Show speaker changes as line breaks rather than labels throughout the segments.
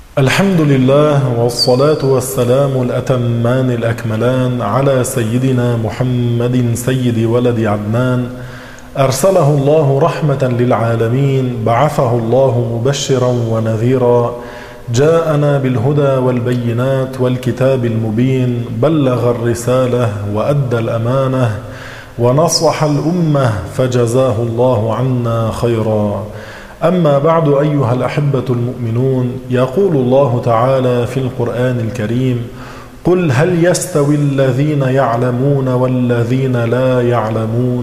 الحمد لله والصلاة والسلام الأتمان الأكملان على سيدنا محمد سيد ولد عدنان، أرسله الله رحمة للعالمين، بعثه الله مبشرا ونذيرا، جاءنا بالهدى والبينات والكتاب المبين، بلغ الرسالة وأدى الأمانة ونصح الأمة فجزاه الله عنا خيرا. أما بعد أيها الأحبة المؤمنون، يقول الله تعالى في القرآن الكريم: قل هل يستوي الذين يعلمون والذين لا يعلمون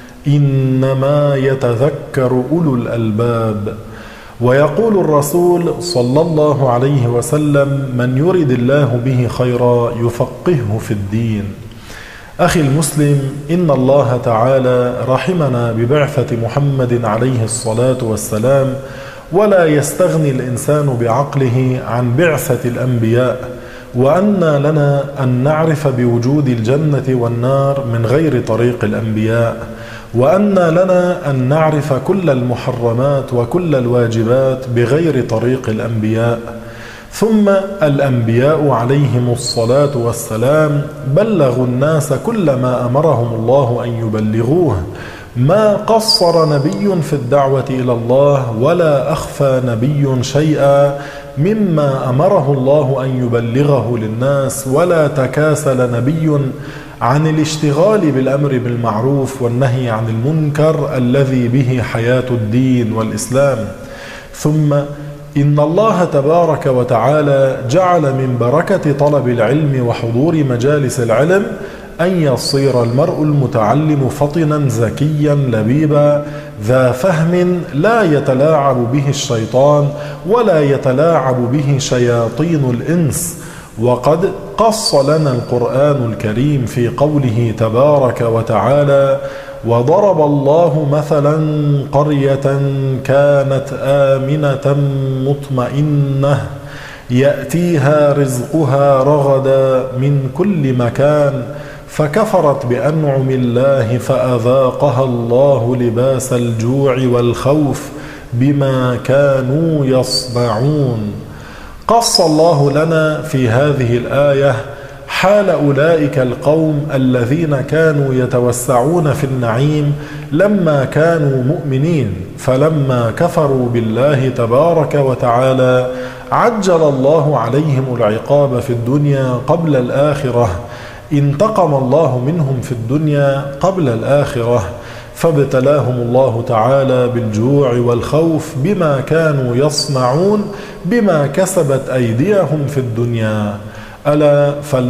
إنما يتذكر أولو الألباب. ويقول الرسول صلى الله عليه وسلم: من يرد الله به خيرا يفقهه في الدين. أخي المسلم، إن الله تعالى رحمنا ببعثة محمد عليه الصلاة والسلام، ولا يستغني الإنسان بعقله عن بعثة الأنبياء، وأن لنا أن نعرف بوجود الجنة والنار من غير طريق الأنبياء، وأن لنا أن نعرف كل المحرمات وكل الواجبات بغير طريق الأنبياء. ثم الأنبياء عليهم الصلاة والسلام بلغوا الناس كل ما أمرهم الله أن يبلغوه، ما قصر نبي في الدعوة إلى الله ولا أخفى نبي شيئا مما أمره الله أن يبلغه للناس، ولا تكاسل نبي عن الاشتغال بالأمر بالمعروف والنهي عن المنكر الذي به حياة الدين والإسلام. ثم إن الله تبارك وتعالى جعل من بركة طلب العلم وحضور مجالس العلم أن يصير المرء المتعلم فطنا ذكيا لبيبا ذا فهم لا يتلاعب به الشيطان ولا يتلاعب به شياطين الإنس. وقد قص لنا القرآن الكريم في قوله تبارك وتعالى: وضرب الله مثلا قرية كانت آمنة مطمئنة يأتيها رزقها رغدا من كل مكان فكفرت بأنعم الله فأذاقها الله لباس الجوع والخوف بما كانوا يصنعون. قص الله لنا في هذه الآية حال أولئك القوم الذين كانوا يتوسعون في النعيم لما كانوا مؤمنين، فلما كفروا بالله تبارك وتعالى عجل الله عليهم العقاب في الدنيا قبل الآخرة، انتقم الله منهم في الدنيا قبل الآخرة، فابتلاهم الله تعالى بالجوع والخوف بما كانوا يصنعون بما كسبت أيديهم في الدنيا. ألا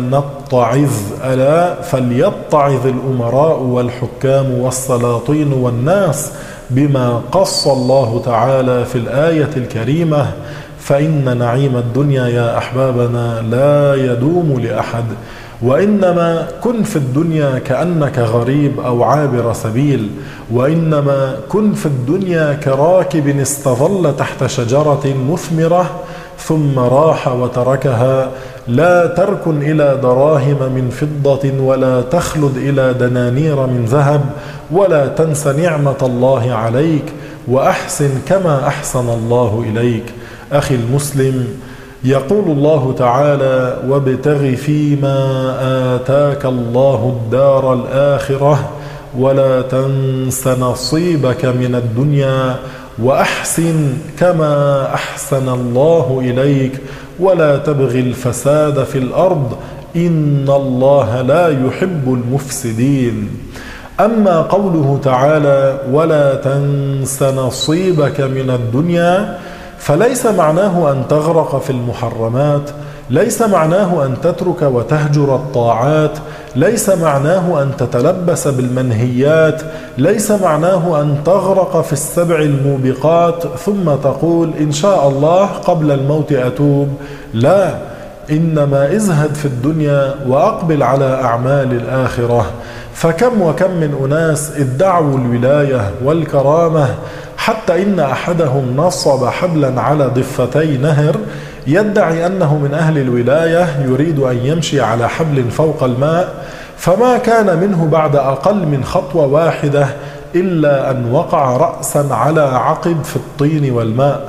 فليتعظ الأمراء والحكام والسلاطين والناس بما قص الله تعالى في الآية الكريمة، فإن نعيم الدنيا يا أحبابنا لا يدوم لأحد، وإنما كن في الدنيا كأنك غريب أو عابر سبيل، وإنما كن في الدنيا كراكب استظل تحت شجرة مثمرة ثم راح وتركها، لا تركن إلى دراهم من فضة ولا تخلد إلى دنانير من ذهب، ولا تنس نعمة الله عليك، وأحسن كما أحسن الله إليك. أخي المسلم، يقول الله تعالى: وابتغ فيما آتاك الله الدار الآخرة ولا تنس نصيبك من الدنيا وأحسن كما أحسن الله إليك ولا تبغ الفساد في الأرض إن الله لا يحب المفسدين. أما قوله تعالى: ولا تنس نصيبك من الدنيا، فليس معناه أن تغرق في المحرمات، ليس معناه أن تترك وتهجر الطاعات، ليس معناه أن تتلبس بالمنهيات، ليس معناه أن تغرق في السبع الموبقات ثم تقول إن شاء الله قبل الموت أتوب. لا، إنما ازهد في الدنيا وأقبل على أعمال الآخرة. فكم وكم من أناس ادعوا الولاية والكرامة، حتى إن أحدهم نصب حبلا على ضفتي نهر يدعي أنه من أهل الولاية، يريد أن يمشي على حبل فوق الماء، فما كان منه بعد أقل من خطوة واحدة إلا أن وقع رأسا على عقب في الطين والماء.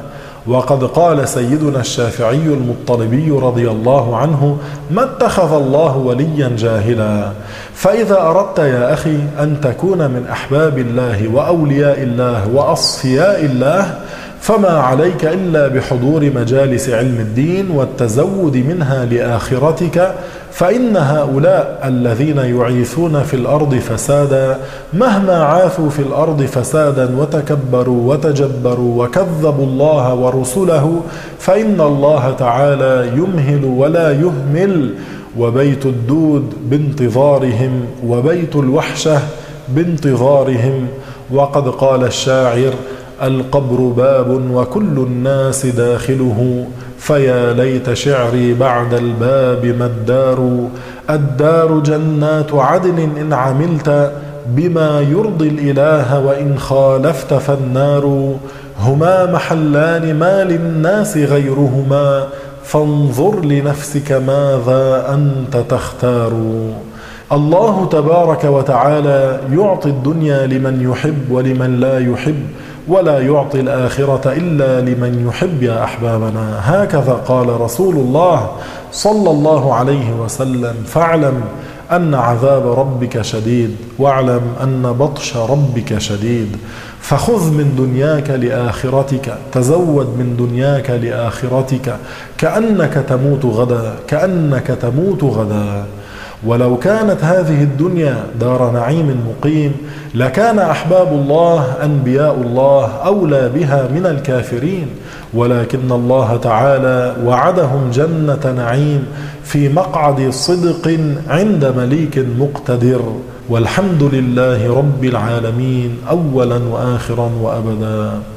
وقد قال سيدنا الشافعي المطلبي رضي الله عنه: ما اتخذ الله وليا جاهلا. فإذا أردت يا أخي أن تكون من أحباب الله وأولياء الله وأصفياء الله، فما عليك إلا بحضور مجالس علم الدين والتزود منها لآخرتك، فإن هؤلاء الذين يعيثون في الأرض فسادا مهما عاثوا في الأرض فسادا وتكبروا وتجبروا وكذبوا الله ورسله، فإن الله تعالى يمهل ولا يهمل، وبيت الدود بانتظارهم وبيت الوحشة بانتظارهم. وقد قال الشاعر: القبر باب وكل الناس داخله، فيا ليت شعري بعد الباب ما الدار. الدار جنات عدن إن عملت بما يرضي الإله، وإن خالفت فالنار. هما محلان ما للناس غيرهما، فانظر لنفسك ماذا أنت تختار. الله تبارك وتعالى يعطي الدنيا لمن يحب ولمن لا يحب، ولا يعطي الآخرة إلا لمن يحب يا أحبابنا. هكذا قال رسول الله صلى الله عليه وسلم: فاعلم أن عذاب ربك شديد، واعلم أن بطش ربك شديد. فخذ من دنياك لآخرتك، تزود من دنياك لآخرتك، كأنك تموت غدا، كأنك تموت غدا. ولو كانت هذه الدنيا دار نعيم مقيم لكان أحباب الله أنبياء الله أولى بها من الكافرين، ولكن الله تعالى وعدهم جنة نعيم في مقعد صدق عند مليك مقتدر. والحمد لله رب العالمين أولا وآخرا وأبدا.